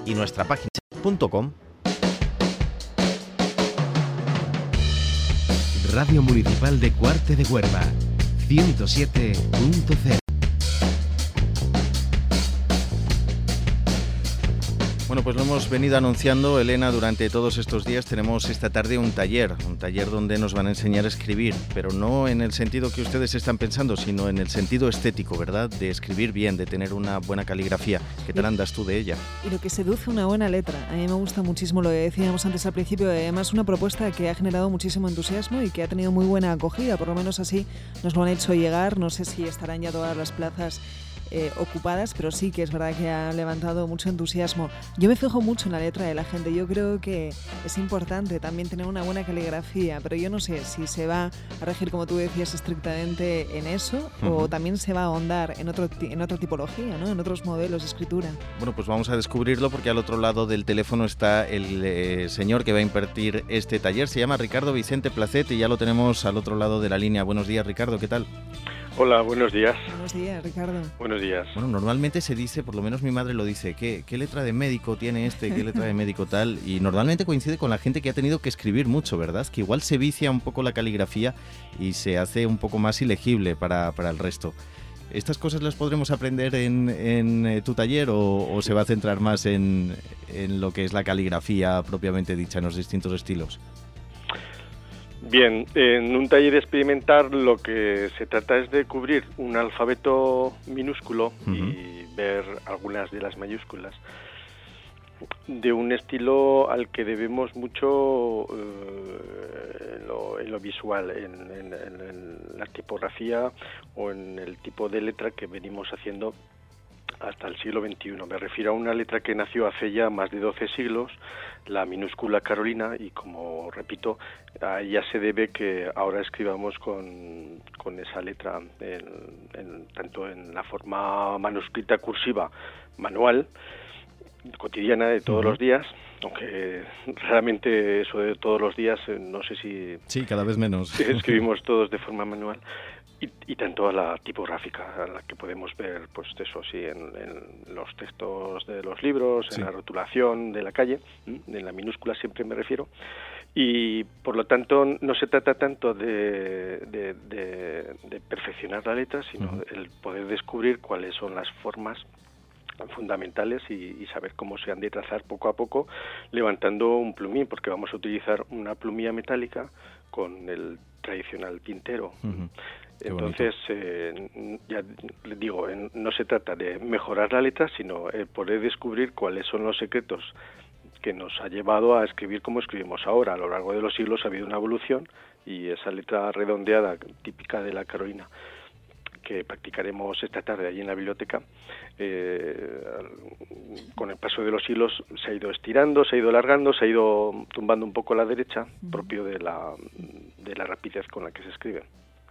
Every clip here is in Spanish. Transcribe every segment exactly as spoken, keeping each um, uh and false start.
y nuestra página punto com. Radio Municipal de Cuarte de Huerva, ciento siete punto cero. Bueno, pues lo hemos venido anunciando, Elena, durante todos estos días. Tenemos esta tarde un taller, un taller donde nos van a enseñar a escribir, pero no en el sentido que ustedes están pensando, sino en el sentido estético, ¿verdad? De escribir bien, de tener una buena caligrafía. ¿Qué tal andas tú de ella? Y lo que seduce una buena letra. A mí me gusta muchísimo lo que decíamos antes al principio. Además, una propuesta que ha generado muchísimo entusiasmo y que ha tenido muy buena acogida. Por lo menos así nos lo han hecho llegar. No sé si estarán ya todas las plazas Eh, ocupadas, pero sí que es verdad que ha levantado mucho entusiasmo. Yo me fijo mucho en la letra de la gente. Yo creo que es importante también tener una buena caligrafía, pero yo no sé si se va a regir, como tú decías, estrictamente en eso, uh-huh. o también se va a ahondar en, otro, en otra tipología, ¿no? En otros modelos de escritura. Bueno, pues vamos a descubrirlo porque al otro lado del teléfono está el eh, señor que va a impartir este taller. Se llama Ricardo Vicente Placet y ya lo tenemos al otro lado de la línea. Buenos días, Ricardo, ¿qué tal? Hola, buenos días. Buenos días, Ricardo. Buenos días. Bueno, normalmente se dice, por lo menos mi madre lo dice, ¿qué, qué letra de médico tiene este, qué letra de médico tal? Y normalmente coincide con la gente que ha tenido que escribir mucho, ¿verdad? Que igual se vicia un poco la caligrafía y se hace un poco más ilegible para, para el resto. ¿Estas cosas las podremos aprender en, en tu taller o, o se va a centrar más en, en lo que es la caligrafía propiamente dicha en los distintos estilos? Bien, en un taller experimental lo que se trata es de cubrir un alfabeto minúsculo uh-huh. y ver algunas de las mayúsculas de un estilo al que debemos mucho eh, en, lo, en lo visual, en, en, en la tipografía o en el tipo de letra que venimos haciendo hasta el siglo veintiuno. Me refiero a una letra que nació hace ya más de doce siglos, la minúscula carolina, y como repito, a ella se debe que ahora escribamos con, con esa letra, en, en, tanto en la forma manuscrita cursiva manual, cotidiana de todos uh-huh. los días, aunque realmente eso de todos los días, no sé si... Sí, cada vez menos. Escribimos todos de forma manual. Y, y tanto a la tipográfica, a la que podemos ver, pues eso sí, en, en los textos de los libros, sí. en la rotulación de la calle, en la minúscula siempre me refiero, y por lo tanto no se trata tanto de, de, de, de perfeccionar la letra, sino uh-huh. el poder descubrir cuáles son las formas fundamentales y, y saber cómo se han de trazar poco a poco, levantando un plumín, porque vamos a utilizar una plumilla metálica con el tradicional tintero. Uh-huh. Entonces, eh, ya les digo, no se trata de mejorar la letra, sino el poder descubrir cuáles son los secretos que nos ha llevado a escribir como escribimos ahora. A lo largo de los siglos ha habido una evolución y esa letra redondeada típica de la Carolina que practicaremos esta tarde allí en la biblioteca, eh, con el paso de los siglos se ha ido estirando, se ha ido alargando, se ha ido tumbando un poco a la derecha, propio de la, de la rapidez con la que se escribe.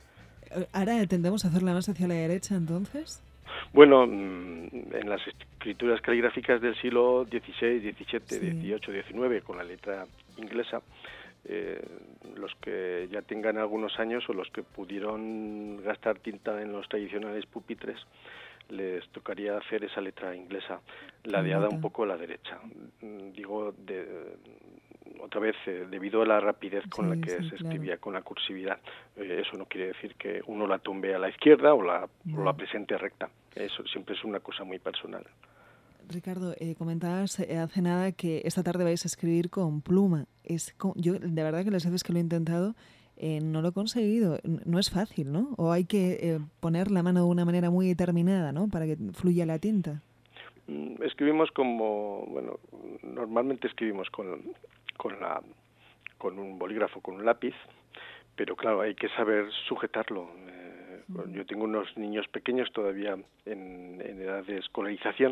¿Ahora tendemos a hacerla más hacia la derecha, entonces? Bueno, en las escrituras caligráficas del siglo dieciséis, diecisiete, sí. dieciocho, diecinueve, con la letra inglesa, eh, los que ya tengan algunos años o los que pudieron gastar tinta en los tradicionales pupitres, les tocaría hacer esa letra inglesa, ladeada un poco a la derecha. Digo, de, otra vez, eh, debido a la rapidez con sí, la que sí, se escribía claro. con la cursividad. Eh, eso no quiere decir que uno la tumbe a la izquierda o la, no. o la presente recta. Eso siempre es una cosa muy personal. Ricardo, eh, comentabas eh, hace nada que esta tarde vais a escribir con pluma. Es con, yo, de verdad que las veces que lo he intentado, eh, no lo he conseguido. No es fácil, ¿no? O hay que eh, poner la mano de una manera muy determinada, ¿no? Para que fluya la tinta. Escribimos como, bueno, normalmente escribimos con, con, la, con un bolígrafo, con un lápiz, pero claro, hay que saber sujetarlo. Eh, mm. Yo tengo unos niños pequeños todavía en, en edad de escolarización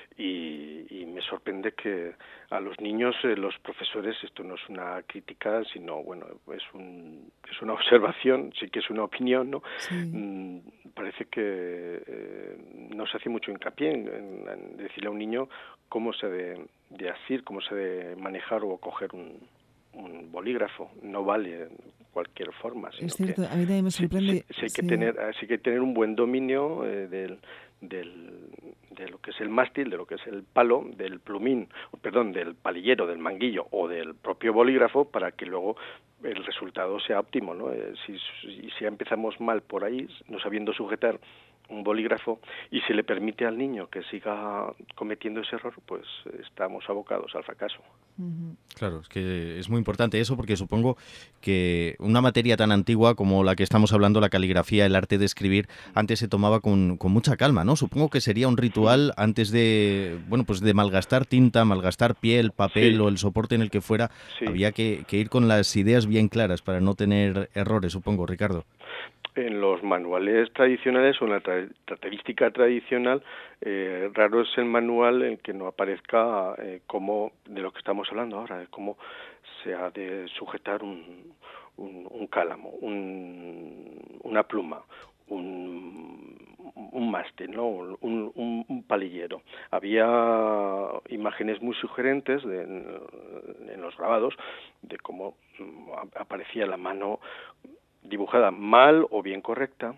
y, y me sorprende que a los niños, eh, los profesores, esto no es una crítica, sino, bueno, es, un, es una observación, sí que es una opinión, ¿no? Sí. Mm, parece que eh, no se hace mucho hincapié en, en, en decirle a un niño cómo se de, de asir, cómo se de manejar o coger un, un bolígrafo. No vale cualquier forma. Es cierto, a mí también me sorprende. Sí, sí, sí hay que sí. tener, sí que tener un buen dominio eh, del, del, de lo que es el mástil, de lo que es el palo, del plumín, perdón, del palillero, del manguillo o del propio bolígrafo, para que luego el resultado sea óptimo, ¿no? Eh, si, si, si empezamos mal por ahí, no sabiendo sujetar un bolígrafo, y se le permite al niño que siga cometiendo ese error, pues estamos abocados al fracaso. Claro, es que es muy importante eso, porque supongo que una materia tan antigua como la que estamos hablando, la caligrafía, el arte de escribir, antes se tomaba con, con mucha calma, ¿no? Supongo que sería un ritual antes de, bueno, pues de malgastar tinta, malgastar piel, papel sí. o el soporte en el que fuera. Sí. Había que, que ir con las ideas bien claras para no tener errores, supongo, Ricardo. En los manuales tradicionales o en la tra- característica tradicional, eh, raro es el manual en que no aparezca eh, cómo, de lo que estamos hablando ahora, de cómo se ha de sujetar un, un, un cálamo, un, una pluma, un, un mástil, ¿no? un, un, un palillero. Había imágenes muy sugerentes de, en, en los grabados de cómo aparecía la mano dibujada mal o bien correcta,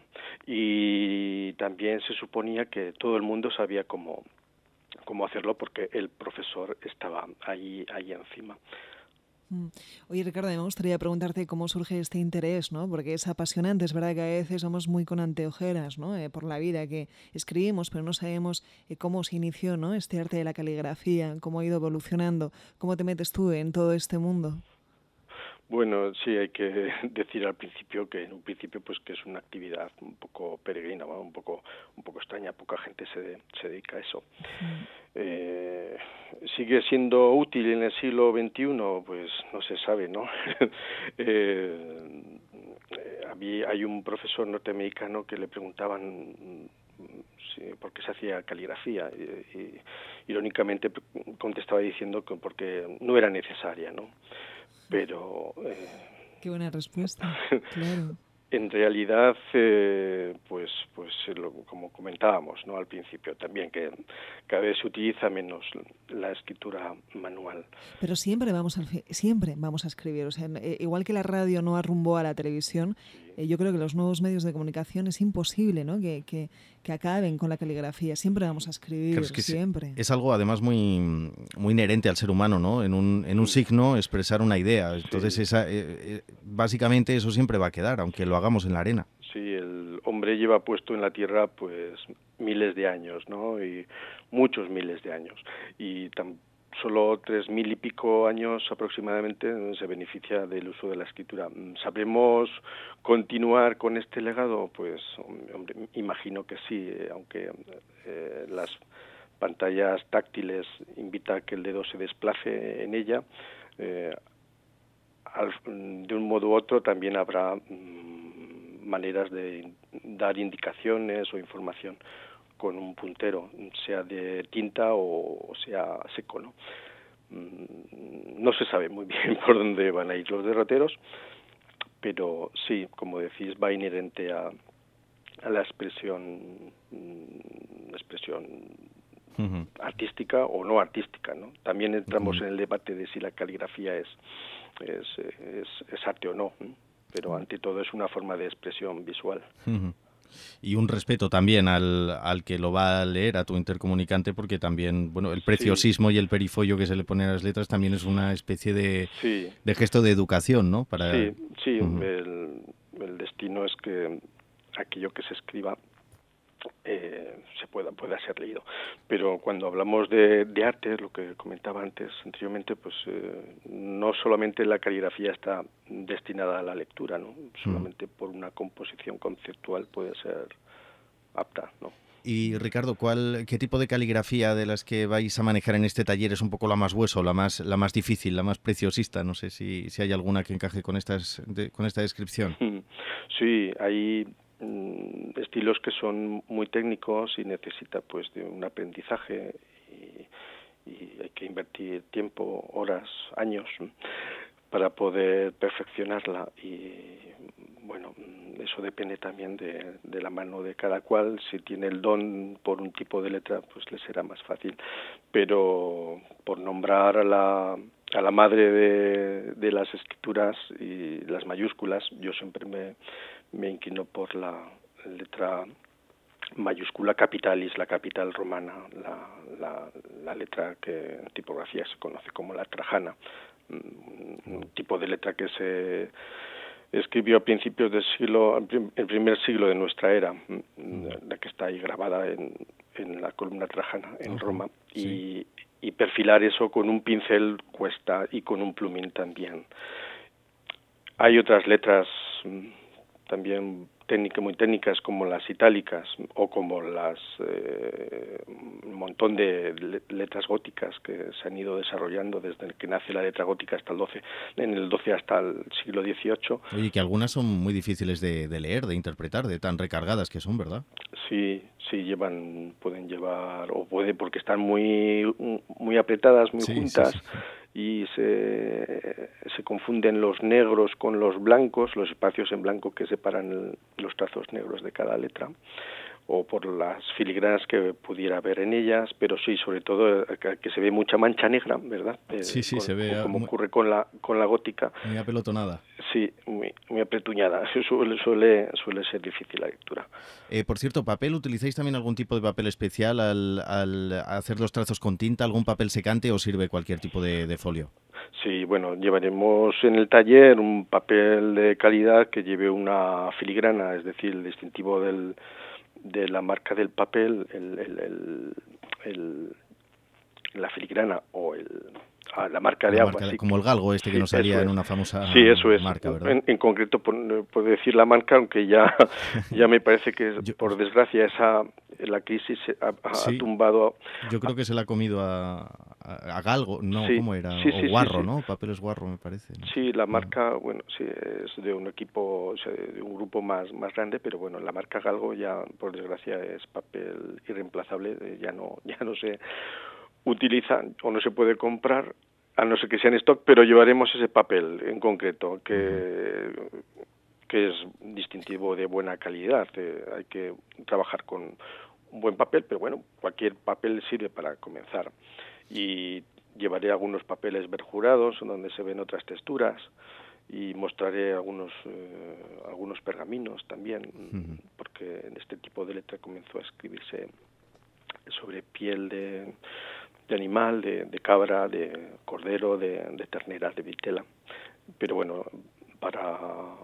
y también se suponía que todo el mundo sabía cómo, cómo hacerlo porque el profesor estaba ahí, ahí encima. Oye, Ricardo, me gustaría preguntarte cómo surge este interés, ¿no? Porque es apasionante, es verdad que a veces somos muy con anteojeras, ¿no? Eh, por la vida, que escribimos, pero no sabemos eh, cómo se inició, ¿no? Este arte de la caligrafía, cómo ha ido evolucionando. ¿Cómo te metes tú en todo este mundo? Bueno, sí, hay que decir al principio que en un principio pues que es una actividad un poco peregrina, ¿no? un poco un poco extraña, poca gente se, se dedica a eso. Mm. Eh, ¿Sigue siendo útil en el siglo veintiuno? Pues no se sabe, ¿no? eh, había, hay un profesor norteamericano que le preguntaban sí, por qué se hacía caligrafía y, y irónicamente contestaba diciendo que porque no era necesaria, ¿no? Pero eh, qué buena respuesta, claro. En realidad, eh, pues, pues lo, como comentábamos, ¿no? Al principio también, que cada vez se utiliza menos la escritura manual. Pero siempre vamos a, siempre vamos a escribir, o sea, eh, igual que la radio no arrumbó a la televisión, sí. eh, yo creo que los nuevos medios de comunicación es imposible, ¿no? Que, que, que acaben con la caligrafía. Siempre vamos a escribir, claro, es que siempre. Es algo además muy, muy inherente al ser humano, ¿no? En un, en un signo expresar una idea. Entonces, sí. esa, eh, eh, básicamente eso siempre va a quedar, aunque lo hagamos en la arena. Sí, el hombre lleva puesto en la tierra pues miles de años, ¿no? Y muchos miles de años. Y tan solo tres mil y pico años aproximadamente se beneficia del uso de la escritura. ¿Sabremos continuar con este legado? Pues, hombre, imagino que sí, aunque eh, las pantallas táctiles invitan a que el dedo se desplace en ella. Eh, al, de un modo u otro también habrá mmm, maneras de dar indicaciones o información con un puntero, sea de tinta o sea seco, ¿no? No se sabe muy bien por dónde van a ir los derroteros, pero sí, como decís, va inherente a, a la expresión, la expresión uh-huh. artística o no artística, ¿no? También entramos uh-huh. en el debate de si la caligrafía es es, es, es arte o no, ¿eh? Pero ante todo es una forma de expresión visual. Uh-huh. Y un respeto también al, al que lo va a leer, a tu intercomunicante, porque también, bueno, el preciosismo sí. y el perifollo que se le pone a las letras también es una especie de, sí. de gesto de educación, ¿no? Para... Sí, sí, uh-huh. el, el destino es que aquello que se escriba eh, se pueda pueda ser leído. Pero cuando hablamos de, de arte, lo que comentaba antes anteriormente, pues eh, no solamente la caligrafía está destinada a la lectura, ¿no? Solamente por una composición conceptual puede ser apta, ¿no? Y Ricardo, ¿cuál, qué tipo de caligrafía de las que vais a manejar en este taller es un poco la más hueso, la más la más difícil, la más preciosista? No sé si, si hay alguna que encaje con estas de, con esta descripción. Sí, hay estilos que son muy técnicos y necesita pues de un aprendizaje y, y hay que invertir tiempo, horas, años para poder perfeccionarla y bueno, eso depende también de, de la mano de cada cual. Si tiene el don por un tipo de letra, pues le será más fácil, pero por nombrar a la a la madre de, de las escrituras y las mayúsculas, yo siempre me me inclino por la letra mayúscula capitalis, la capital romana, la, la, la letra que en tipografía se conoce como la trajana, un tipo de letra que se escribió a principios del siglo, el primer siglo de nuestra era, la que está ahí grabada en, en la columna trajana en Roma, sí. y, y perfilar eso con un pincel cuesta y con un plumín también. Hay otras letras también técnicas, muy técnicas, como las itálicas o como las eh, un montón de letras góticas que se han ido desarrollando desde que nace la letra gótica hasta el doce, en el doce hasta el siglo dieciocho. Oye, que algunas son muy difíciles de, de leer, de interpretar, de tan recargadas que son, ¿verdad? Sí, sí, llevan, pueden llevar, o puede porque están muy, muy apretadas, muy sí, juntas. Sí, sí. Y se, se confunden los negros con los blancos, los espacios en blanco que separan los trazos negros de cada letra, o por las filigranas que pudiera haber en ellas, pero sí, sobre todo que se ve mucha mancha negra, ¿verdad? Sí, sí, con, se ve. Como muy, ocurre con la con la gótica. Muy apelotonada. Sí, muy, muy apretuñada. Suele, suele, suele ser difícil la lectura. Eh, por cierto, ¿papel? ¿Utilizáis también algún tipo de papel especial al, al hacer los trazos con tinta? ¿Algún papel secante o sirve cualquier tipo de, de folio? Sí, bueno, llevaremos en el taller un papel de calidad que lleve una filigrana, es decir, el distintivo del, de la marca del papel, el, el, el, el, la filigrana o el... a la marca de la agua. Marca, sí, como el galgo este que sí, nos salía es. en una famosa sí, eso es. marca, ¿verdad? En, en concreto, puedo decir la marca, aunque ya, ya me parece que, Yo, por desgracia, esa la crisis ha, ha sí, tumbado... Yo creo que se la ha comido a, a, a galgo, no, sí, ¿cómo era? Sí, o sí, guarro, sí, sí. ¿no? Papeles guarro, me parece. ¿no? Sí, la marca, bueno, sí, es de un equipo, o sea, de un grupo más, más grande, pero bueno, la marca galgo ya, por desgracia, es papel irreemplazable, ya no, ya no se utiliza o no se puede comprar, a no ser que sea en stock, pero llevaremos ese papel en concreto, que, uh-huh. que es distintivo de buena calidad. Eh, hay que trabajar con un buen papel, pero bueno, cualquier papel sirve para comenzar. Y llevaré algunos papeles verjurados, donde se ven otras texturas, y mostraré algunos eh, algunos pergaminos también, uh-huh. porque en este tipo de letra comenzó a escribirse sobre piel de... de animal, de, de cabra, de cordero, de, de ternera, de vitela. Pero bueno, para,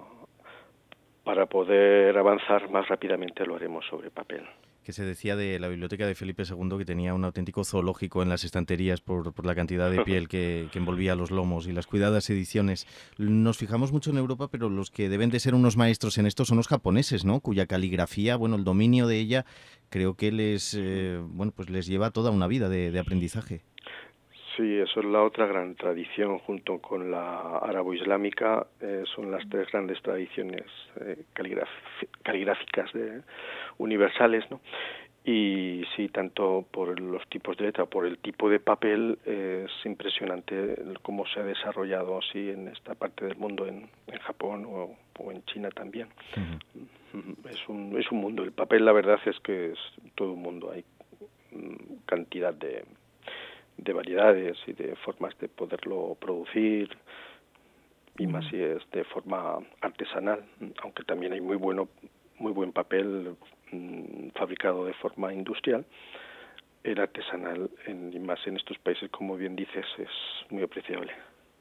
para poder avanzar más rápidamente lo haremos sobre papel. Que se decía de la biblioteca de Felipe segundo que tenía un auténtico zoológico en las estanterías por, por la cantidad de piel que, que envolvía los lomos y las cuidadas ediciones. Nos fijamos mucho en Europa, pero los que deben de ser unos maestros en esto son los japoneses, ¿no? Cuya caligrafía, bueno, el dominio de ella creo que les, eh, bueno, pues les lleva toda una vida de, de aprendizaje. Sí, eso es la otra gran tradición, junto con la árabo-islámica, eh, son las tres grandes tradiciones eh, caligraf- caligráficas de, universales, ¿no? Y sí, tanto por los tipos de letra, por el tipo de papel, eh, es impresionante cómo se ha desarrollado así en esta parte del mundo, en, en Japón o, o en China también. Uh-huh. Es un, es un mundo. El papel, la verdad es que es todo un mundo. Hay mm, cantidad de... de variedades y de formas de poderlo producir, y más si es de forma artesanal, aunque también hay muy bueno muy buen papel mmm, fabricado de forma industrial. El artesanal, en, y más en estos países, como bien dices, es muy apreciable.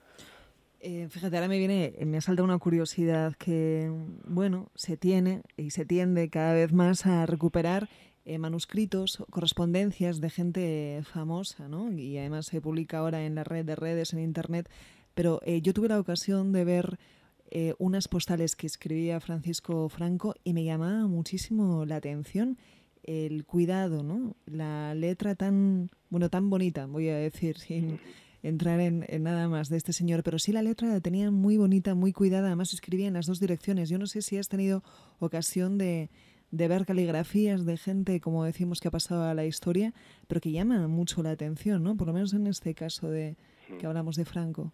Eh, fíjate, ahora me viene, me ha saltado una curiosidad que, bueno, se tiene y se tiende cada vez más a recuperar Eh, manuscritos, correspondencias de gente famosa, ¿no? Y además se publica ahora en la red de redes, en internet. Pero eh, yo tuve la ocasión de ver eh, unas postales que escribía Francisco Franco y me llamaba muchísimo la atención el cuidado, ¿no? La letra tan, bueno, tan bonita, voy a decir, sin entrar en, en nada más de este señor, pero sí la letra la tenía muy bonita, muy cuidada, además escribía en las dos direcciones. Yo no sé si has tenido ocasión de de ver caligrafías de gente, como decimos, que ha pasado a la historia, pero que llama mucho la atención, ¿no? Por lo menos en este caso de que hablamos de Franco.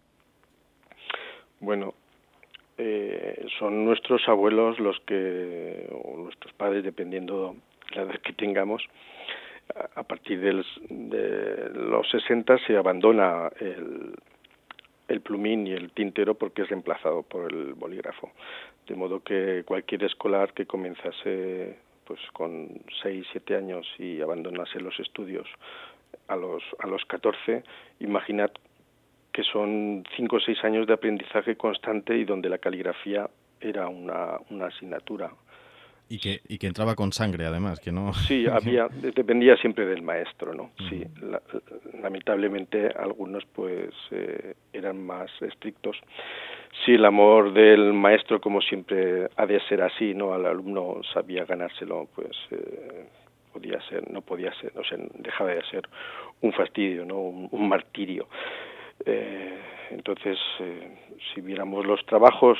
Bueno, eh, son nuestros abuelos los que, o nuestros padres, dependiendo la edad que tengamos, a, a partir del, de los sesenta se abandona el, el plumín y el tintero porque es reemplazado por el bolígrafo. De modo que cualquier escolar que comenzase pues con seis, siete años y abandonase los estudios a los a los catorce, imaginad que son cinco o seis años de aprendizaje constante y donde la caligrafía era una, una asignatura. Y que, y que entraba con sangre, además, que no... Sí, había, dependía siempre del maestro, ¿no? Sí, la, lamentablemente algunos pues eh, eran más estrictos. Sí, el amor del maestro, como siempre ha de ser así, ¿no? Al alumno sabía ganárselo, pues eh, podía ser, no podía ser, o sea, dejaba de ser un fastidio, ¿no? Un, un martirio. Eh, entonces, eh, si viéramos los trabajos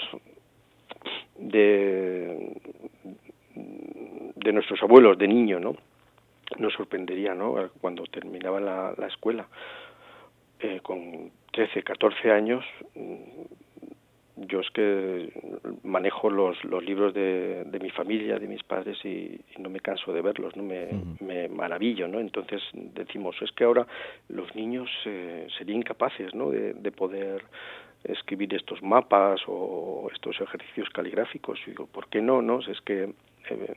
de de nuestros abuelos de niño, ¿no? Nos sorprendería, ¿no? Cuando terminaba la, la escuela eh, con trece, catorce años, yo es que manejo los, los libros de, de mi familia, de mis padres y, y no me canso de verlos, no me, uh-huh. me maravillo, ¿no? Entonces decimos, es que ahora los niños eh, serían incapaces, ¿no? De, de poder escribir estos mapas o estos ejercicios caligráficos. Y digo, ¿por qué no? No, es que eh,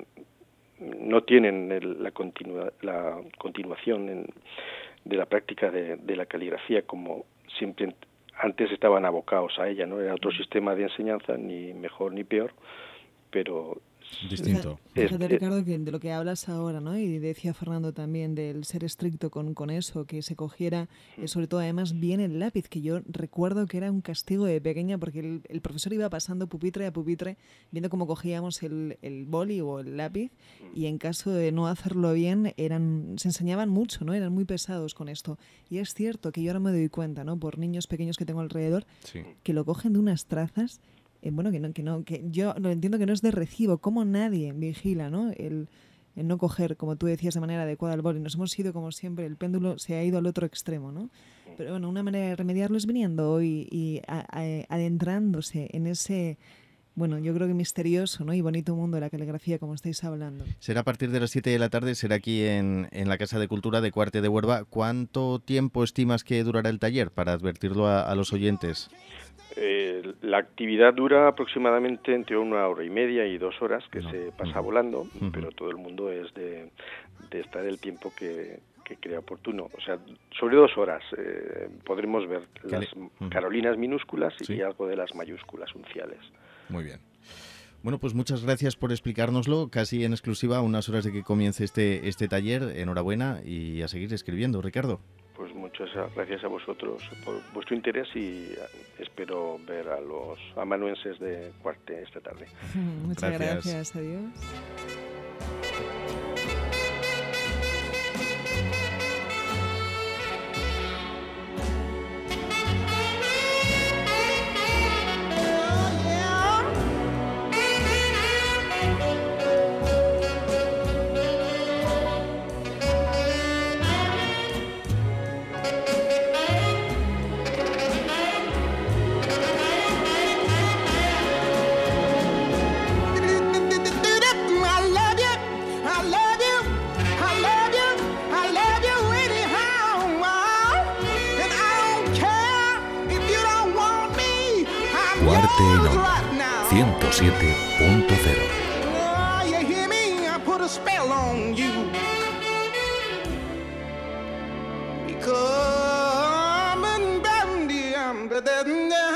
no tienen el, la, continua, la continuación en, de la práctica de, de la caligrafía como siempre antes estaban abocados a ella, ¿no? Era otro sistema de enseñanza, ni mejor ni peor, pero... distinto. Fíjate, es, Ricardo, que de lo que hablas ahora, ¿no? Y decía Fernando también del ser estricto con, con eso, que se cogiera, eh, sobre todo además bien el lápiz, que yo recuerdo que era un castigo de pequeña porque el, el profesor iba pasando pupitre a pupitre viendo cómo cogíamos el, el boli o el lápiz y en caso de no hacerlo bien eran se enseñaban mucho, ¿no? Eran muy pesados con esto. Y es cierto que yo ahora me doy cuenta, ¿no? Por niños pequeños que tengo alrededor, sí. que lo cogen de unas trazas. Eh, bueno, que no, que no, que yo lo entiendo que no es de recibo, como nadie vigila, ¿no? El, el no coger, como tú decías, de manera adecuada el boli. Nos hemos ido, como siempre, el péndulo se ha ido al otro extremo, ¿no? Pero bueno, una manera de remediarlo es viniendo y, y a, a, adentrándose en ese, bueno, yo creo que misterioso, ¿no? Y bonito mundo de la caligrafía, como estáis hablando. Será a partir de las siete de la tarde, será aquí en, en la Casa de Cultura de Cuarte de Huerva. ¿Cuánto tiempo estimas que durará el taller para advertirlo a, a los oyentes? Eh, la actividad dura aproximadamente entre una hora y media y dos horas, que no. se pasa volando, uh-huh. pero todo el mundo es de, de estar el tiempo que, que crea oportuno. O sea, sobre dos horas eh, podremos ver las uh-huh. carolinas minúsculas y ¿sí? algo de las mayúsculas unciales. Muy bien. Bueno, pues muchas gracias por explicárnoslo, casi en exclusiva, a unas horas de que comience este, este taller. Enhorabuena y a seguir escribiendo, Ricardo. Pues muchas gracias a vosotros por vuestro interés y espero ver a los amanuenses de Cuarte esta tarde. Muchas gracias, gracias. Adiós. Cuarte en Onda, ciento siete punto cero. Come and